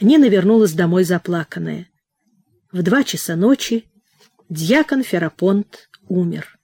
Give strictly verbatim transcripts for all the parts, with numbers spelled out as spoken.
Нина вернулась домой заплаканная. В два часа ночи дьякон Ферапонт умер.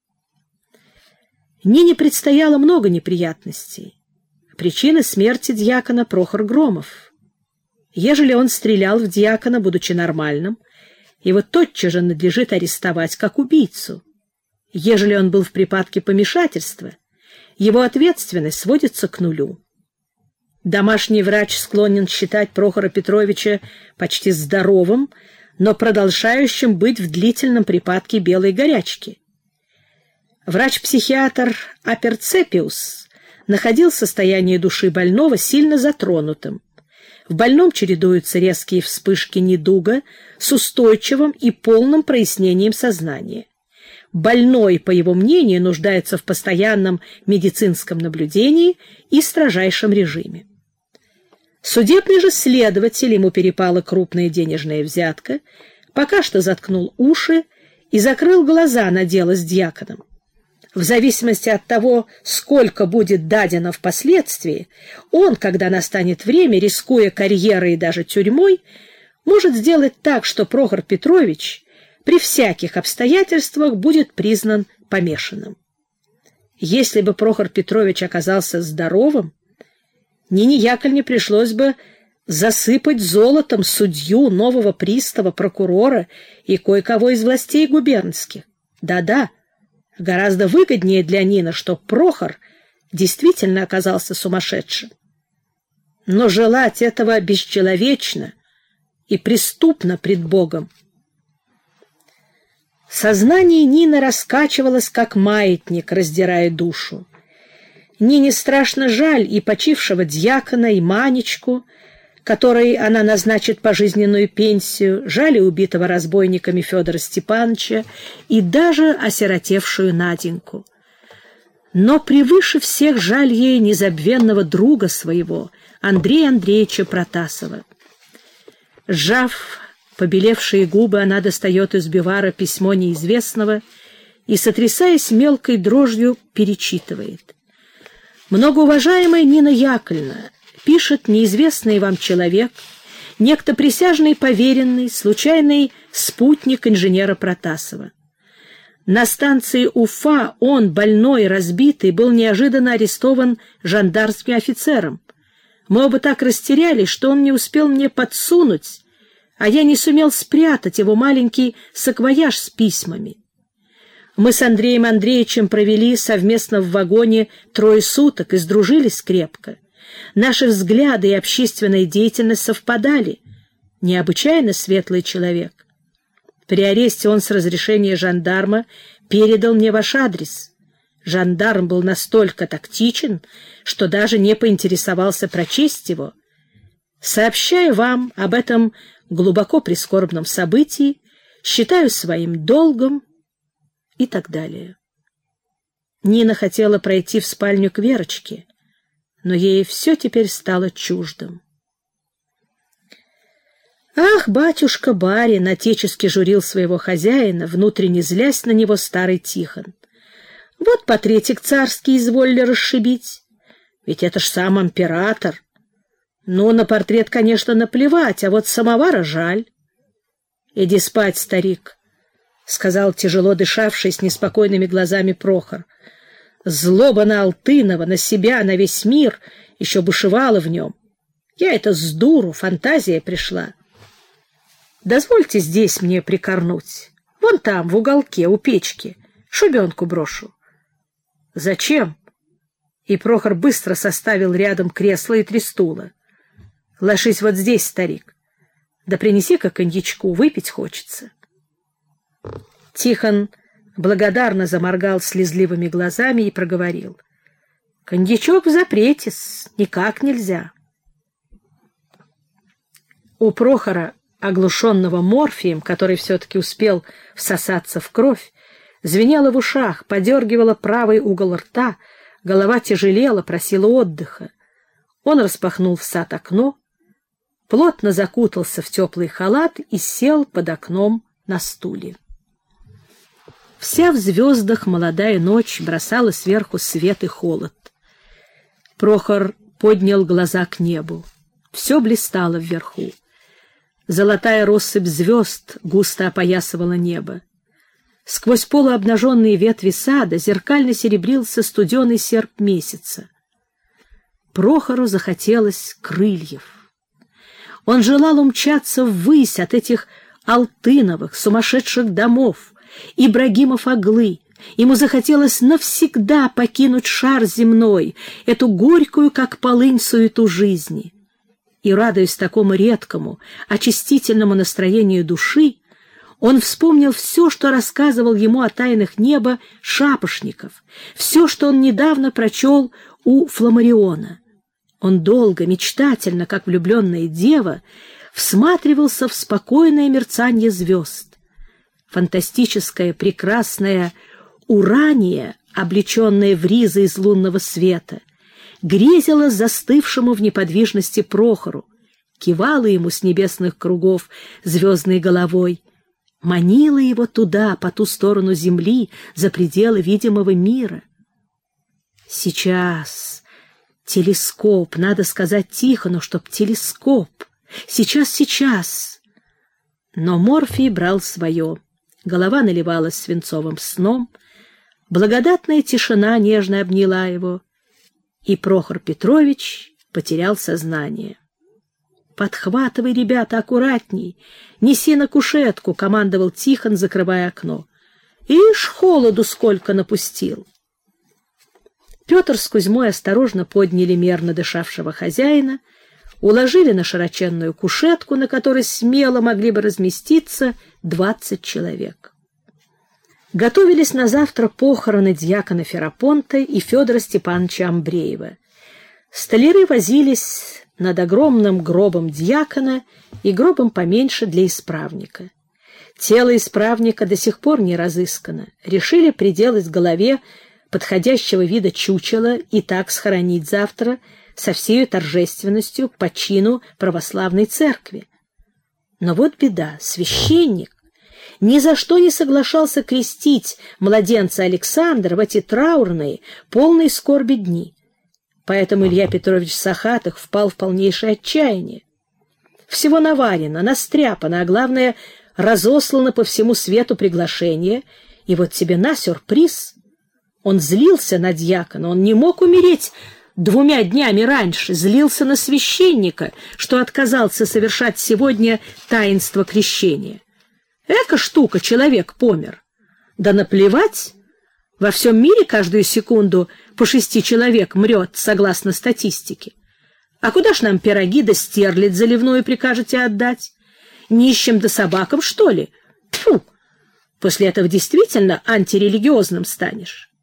Нине предстояло много неприятностей. Причина смерти дьякона Прохор Громов. Ежели он стрелял в дьякона, будучи нормальным, его тотчас же надлежит арестовать как убийцу. Ежели он был в припадке помешательства, его ответственность сводится к нулю. Домашний врач склонен считать Прохора Петровича почти здоровым, но продолжающим быть в длительном припадке белой горячки. Врач-психиатр Аперцепиус находил состояние души больного сильно затронутым. В больном чередуются резкие вспышки недуга с устойчивым и полным прояснением сознания. Больной, по его мнению, нуждается в постоянном медицинском наблюдении и строжайшем режиме. Судебный же следователь, ему перепала крупная денежная взятка, пока что заткнул уши и закрыл глаза на дело с дьяконом. В зависимости от того, сколько будет дадено впоследствии, он, когда настанет время, рискуя карьерой и даже тюрьмой, может сделать так, что Прохор Петрович при всяких обстоятельствах будет признан помешанным. Если бы Прохор Петрович оказался здоровым, Нине Яковлевне пришлось бы засыпать золотом судью, нового пристава, прокурора и кое-кого из властей губернских. Да-да, гораздо выгоднее для Нины, что Прохор действительно оказался сумасшедшим. Но желать этого бесчеловечно и преступно пред Богом. Сознание Нины раскачивалось, как маятник, раздирая душу. Нине страшно жаль и почившего дьякона, и Манечку, которой она назначит пожизненную пенсию, жаль и убитого разбойниками Федора Степановича, и даже осиротевшую Наденьку. Но превыше всех жаль ей незабвенного друга своего, Андрея Андреевича Протасова. Сжав побелевшие губы, она достает из бивара письмо неизвестного и, сотрясаясь мелкой дрожью, перечитывает. «Многоуважаемая Нина Яковлевна, пишет неизвестный вам человек, некто присяжный поверенный, случайный спутник инженера Протасова. На станции Уфа он, больной, разбитый, был неожиданно арестован жандармским офицером. Мы оба так растерялись, что он не успел мне подсунуть, а я не сумел спрятать его маленький саквояж с письмами. Мы с Андреем Андреевичем провели совместно в вагоне трое суток и сдружились крепко. Наши взгляды и общественная деятельность совпадали. Необычайно светлый человек. При аресте он с разрешения жандарма передал мне ваш адрес. Жандарм был настолько тактичен, что даже не поинтересовался прочесть его. Сообщаю вам об этом глубоко прискорбном событии, считаю своим долгом, и так далее. Нина хотела пройти в спальню к Верочке, но ей все теперь стало чуждым. «Ах, батюшка-барин!» — отечески журил своего хозяина, внутренне злясь на него старый Тихон. «Вот патретик царский изволили расшибить. Ведь это ж сам император. Ну, на портрет, конечно, наплевать, а вот самовара жаль. Иди спать, старик», — сказал тяжело дышавший с неспокойными глазами Прохор. Злоба на Алтынова, на себя, на весь мир еще бушевала в нем. Я это с дуру, фантазия пришла. Дозвольте здесь мне прикорнуть. Вон там, в уголке, у печки. Шубенку брошу. Зачем? И Прохор быстро составил рядом кресло и три стула. Ложись вот здесь, старик. Да принеси-ка коньячку, выпить хочется. Тихон благодарно заморгал слезливыми глазами и проговорил. — Коньячок в запрете, никак нельзя. У Прохора, оглушенного морфием, который все-таки успел всосаться в кровь, звенело в ушах, подергивало правый угол рта, голова тяжелела, просила отдыха. Он распахнул в сад окно, плотно закутался в теплый халат и сел под окном на стуле. Вся в звездах молодая ночь бросала сверху свет и холод. Прохор поднял глаза к небу. все блистало вверху. Золотая россыпь звезд густо опоясывала небо. Сквозь полуобнаженные ветви сада зеркально серебрился студеный серп месяца. Прохору захотелось крыльев. Он желал умчаться ввысь от этих алтыновых, сумасшедших домов, Ибрагимов Оглы. Ему захотелось навсегда покинуть шар земной, эту горькую, как полынь, суету жизни. И, радуясь такому редкому, очистительному настроению души, он вспомнил все, что рассказывал ему о тайнах неба Шапошников, все, что он недавно прочел у Фламариона. Он долго, мечтательно, как влюбленная дева, всматривался в спокойное мерцанье звезд. Фантастическая, прекрасная Урания, облеченная в ризы из лунного света, грезила застывшему в неподвижности Прохору, кивала ему с небесных кругов звездной головой, манила его туда, по ту сторону земли, за пределы видимого мира. Сейчас телескоп, надо сказать тихо, но чтоб телескоп. Сейчас, сейчас. Но Морфий брал свое. Голова наливалась свинцовым сном, благодатная тишина нежно обняла его, и Прохор Петрович потерял сознание. «Подхватывай, ребята, аккуратней! Неси на кушетку!» — командовал Тихон, закрывая окно. «Ишь, холоду сколько напустил!» Петр с Кузьмой осторожно подняли мерно дышавшего хозяина, уложили на широченную кушетку, на которой смело могли бы разместиться двадцать человек. Готовились на завтра похороны дьякона Ферапонта и Федора Степановича Амбреева. Столяры возились над огромным гробом дьякона и гробом поменьше для исправника. Тело исправника до сих пор не разыскано. Решили приделать голове подходящего вида чучела и так схоронить завтра со всей торжественностью по чину православной церкви. Но вот беда, священник ни за что не соглашался крестить младенца Александра в эти траурные, полные скорби дни. Поэтому Илья Петрович Сахатых впал в полнейшее отчаяние. Всего наварено, настряпано, а главное, разослано по всему свету приглашение, и вот тебе на сюрприз. Он злился на дьякона, он не мог умереть двумя днями раньше, злился на священника, что отказался совершать сегодня таинство крещения. Эка штука, человек помер. Да наплевать, во всем мире каждую секунду по шести человек мрет, согласно статистике. А куда ж нам пироги да стерлядь заливную прикажете отдать? Нищим да собакам, что ли? Фу! После этого действительно антирелигиозным станешь.